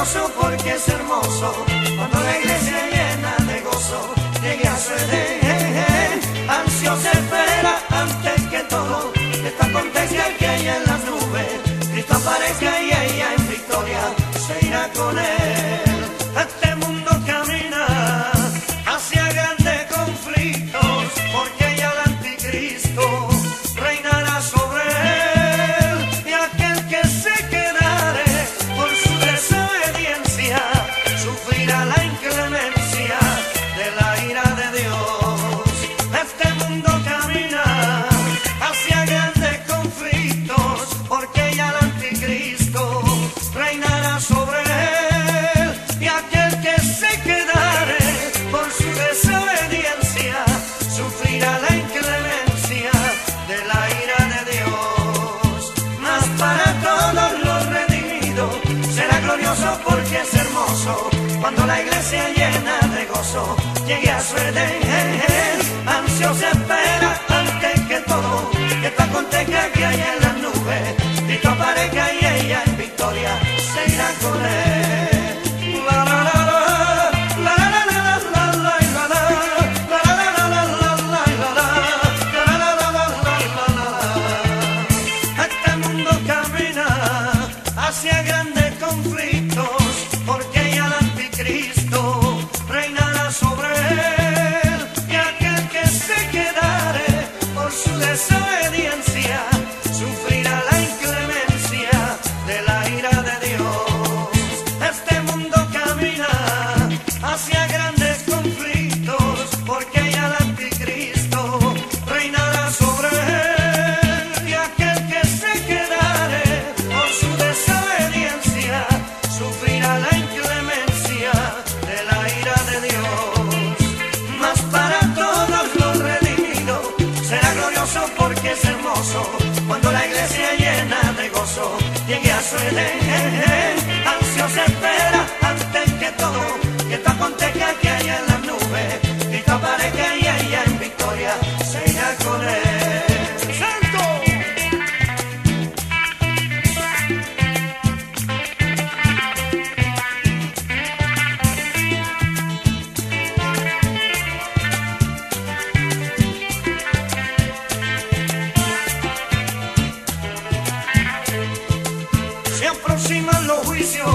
glorioso porque es hermoso. Cuando la iglesia llena de gozo llegue a su Edén, ansiosa espera antes que todo que esto acontezca, que haya en las nubes Cristo aparezca y ella en victoria se irá con él. Este mundo camina hacia grandes conflictos porque ya el anticristo reinará sobre él, y aquel que se quedare por su desobediencia sufrirá la inclemencia de la ira de Dios. Este mundo camina hacia grandes conflictos porque ya el anticristo reinará sobre él, y aquel que se quedare por su desobediencia sufrirá la inclemencia de la ira de Dios. Mas para todos los redimidos será glorioso porque es hermoso. Cuando la iglesia llena de gozo llegue a su Edén, ansiosa espera antes que todo que esto acontezca, que haya en las nubes Cristo aparezca y ella en victoria se irá con él. La, la, la, la. Este mundo camina hacia grandes conflictos porque ya el anticristo reinará sobre él, y aquel que se quedare por su desobediencia sufrirá la inclemencia de la ira de Dios. Este mundo camina hacia grandes conflictos porque ya el anticristo reinará sobre él, y aquel que se quedare por su desobediencia sufrirá la inclemencia de la ira de Dios. Mas para todos los redimidos será glorioso porque es hermoso. Cuando la iglesia llena de gozo llegue a su Edén, ansiosa espera antes que todo que esto acontezca, que haya en las nubes Cristo aparezca y ella en victoria se irá con él. ¡Santo! Se aproximan los juicios